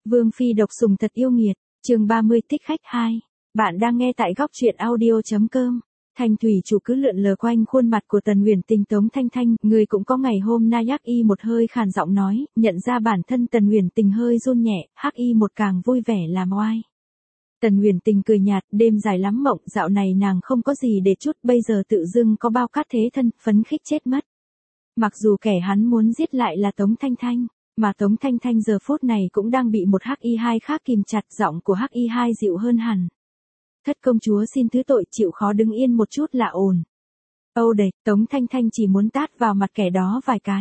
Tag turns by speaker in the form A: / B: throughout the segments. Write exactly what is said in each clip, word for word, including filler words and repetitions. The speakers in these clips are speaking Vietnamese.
A: Vương phi độc sủng thật yêu nghiệt, chương ba mươi thích khách hai. Bạn đang nghe tại góc truyện audio.com. Thanh thủy chủ cứ lượn lờ quanh khuôn mặt của Tần Uyển Tình. Tống Thanh Thanh, người cũng có ngày hôm nay. Hắc Y một hơi khàn giọng nói, nhận ra bản thân Tần Uyển Tình hơi run nhẹ. Hắc Y một càng vui vẻ làm oai. Tần Uyển Tình cười nhạt, đêm dài lắm mộng, dạo này nàng không có gì để chút, bây giờ tự dưng có bao cát thế thân, phấn khích chết mất. Mặc dù kẻ hắn muốn giết lại là Tống Thanh Thanh, mà Tống Thanh Thanh giờ phút này cũng đang bị một Hắc Y hai khác kìm chặt, giọng của Hắc Y hai dịu hơn hẳn. Thất công chúa xin thứ tội, chịu khó đứng yên một chút là ổn. Âu đệt, Tống Thanh Thanh chỉ muốn tát vào mặt kẻ đó vài cái.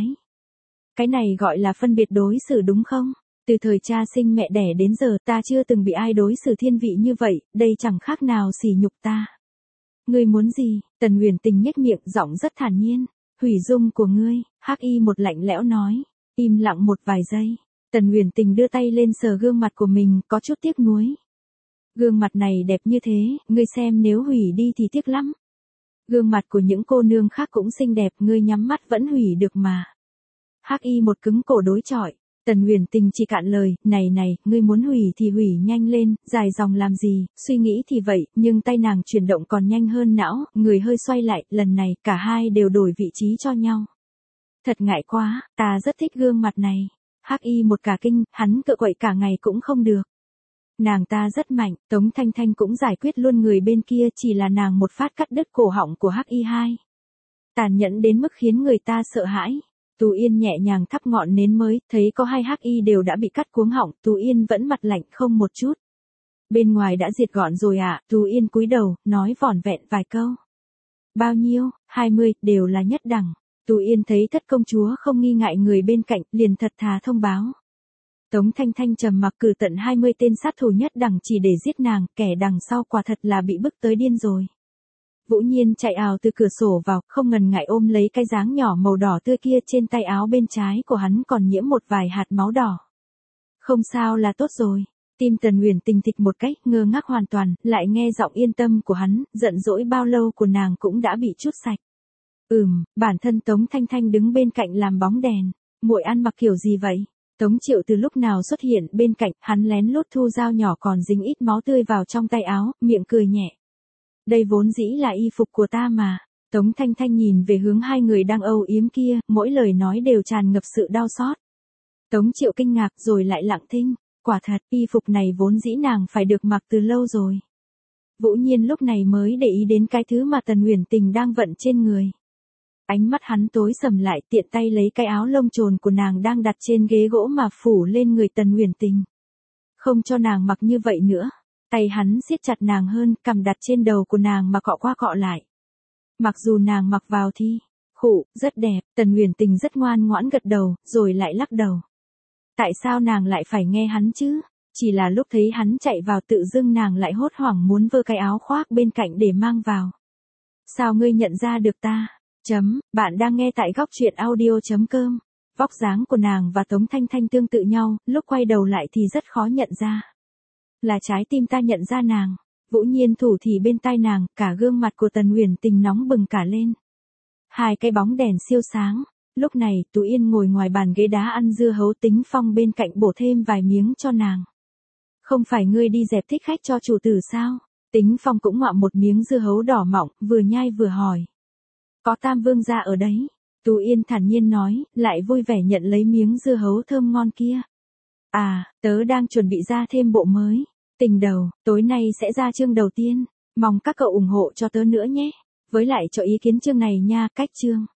A: Cái này gọi là phân biệt đối xử đúng không? Từ thời cha sinh mẹ đẻ đến giờ ta chưa từng bị ai đối xử thiên vị như vậy, đây chẳng khác nào sỉ nhục ta. Ngươi muốn gì? Tần Uyển Tình nhếch miệng, giọng rất thản nhiên. Hủy dung của ngươi. Hắc Y một lạnh lẽo nói. Im lặng một vài giây. Tần Uyển Tình đưa tay lên sờ gương mặt của mình, có chút tiếc nuối. Gương mặt này đẹp như thế, ngươi xem nếu hủy đi thì tiếc lắm. Gương mặt của những cô nương khác cũng xinh đẹp, ngươi nhắm mắt vẫn hủy được mà. Hắc Y một cứng cổ đối chọi. Tần Uyển Tình chỉ cạn lời, này này, ngươi muốn hủy thì hủy nhanh lên, dài dòng làm gì, suy nghĩ thì vậy, nhưng tay nàng chuyển động còn nhanh hơn não, người hơi xoay lại, lần này cả hai đều đổi vị trí cho nhau. Thật ngại quá, ta rất thích gương mặt này. Hắc Y một cả kinh, hắn cựa quậy cả ngày cũng không được. Nàng ta rất mạnh, Tống Thanh Thanh cũng giải quyết luôn người bên kia, chỉ là nàng một phát cắt đứt cổ họng của Hắc Y hai. Tàn nhẫn đến mức khiến người ta sợ hãi. Tú Yên nhẹ nhàng thắp ngọn nến mới, thấy có hai Hắc Y đều đã bị cắt cuống họng, Tú Yên vẫn mặt lạnh không một chút. Bên ngoài đã diệt gọn rồi ạ, à? Tú Yên cúi đầu, nói vỏn vẹn vài câu. Bao nhiêu? hai mươi, đều là nhất đẳng. Tú Yên thấy thất công chúa không nghi ngại người bên cạnh, liền thật thà thông báo. Tống Thanh Thanh trầm mặc, cử tận hai mươi tên sát thủ nhất đẳng chỉ để giết nàng, kẻ đằng sau quả thật là bị bức tới điên rồi. Vũ Nhiên chạy ào từ cửa sổ vào, không ngần ngại ôm lấy cái dáng nhỏ màu đỏ tươi kia, trên tay áo bên trái của hắn còn nhiễm một vài hạt máu đỏ. Không sao là tốt rồi. Tim Tần Uyển Tình thịch một cách, ngơ ngác hoàn toàn, lại nghe giọng yên tâm của hắn, giận dỗi bao lâu của nàng cũng đã bị trút sạch. Ừm, bản thân Tống Thanh Thanh đứng bên cạnh làm bóng đèn. Muội ăn mặc kiểu gì vậy? Tống Triệu từ lúc nào xuất hiện bên cạnh, hắn lén lút thu dao nhỏ còn dính ít máu tươi vào trong tay áo, miệng cười nhẹ. Đây vốn dĩ là y phục của ta mà. Tống Thanh Thanh nhìn về hướng hai người đang âu yếm kia, mỗi lời nói đều tràn ngập sự đau xót. Tống Triệu kinh ngạc rồi lại lặng thinh, quả thật, y phục này vốn dĩ nàng phải được mặc từ lâu rồi. Vũ Nhiên lúc này mới để ý đến cái thứ mà Tần Uyển Tình đang vận trên người. Ánh mắt hắn tối sầm lại, tiện tay lấy cái áo lông trồn của nàng đang đặt trên ghế gỗ mà phủ lên người Tần Uyển Tình. Không cho nàng mặc như vậy nữa. Tay hắn siết chặt nàng hơn, cằm đặt trên đầu của nàng mà cọ qua cọ lại. Mặc dù nàng mặc vào thì, khụ, rất đẹp, Tần Uyển Tình rất ngoan ngoãn gật đầu, rồi lại lắc đầu. Tại sao nàng lại phải nghe hắn chứ? Chỉ là lúc thấy hắn chạy vào tự dưng nàng lại hốt hoảng muốn vơ cái áo khoác bên cạnh để mang vào. Sao ngươi nhận ra được ta? Chấm, bạn đang nghe tại góc truyện audio.com. Vóc dáng của nàng và Tống Thanh Thanh tương tự nhau, lúc quay đầu lại thì rất khó nhận ra. Là trái tim ta nhận ra nàng. Vũ Nhiên thủ thì bên tai nàng, cả gương mặt của Tần Uyển Tình nóng bừng cả lên. Hai cái bóng đèn siêu sáng. Lúc này, Tú Yên ngồi ngoài bàn ghế đá ăn dưa hấu, Tính Phong bên cạnh bổ thêm vài miếng cho nàng. Không phải ngươi đi dẹp thích khách cho chủ tử sao? Tính Phong cũng ngoạm một miếng dưa hấu đỏ mọng, vừa nhai vừa hỏi. Có Tam Vương gia ở đấy. Tú Yên thản nhiên nói, lại vui vẻ nhận lấy miếng dưa hấu thơm ngon kia. À, tớ đang chuẩn bị ra thêm bộ mới. Tình đầu, tối nay sẽ ra chương đầu tiên. Mong các cậu ủng hộ cho tớ nữa nhé. Với lại cho ý kiến chương này nha, cách chương.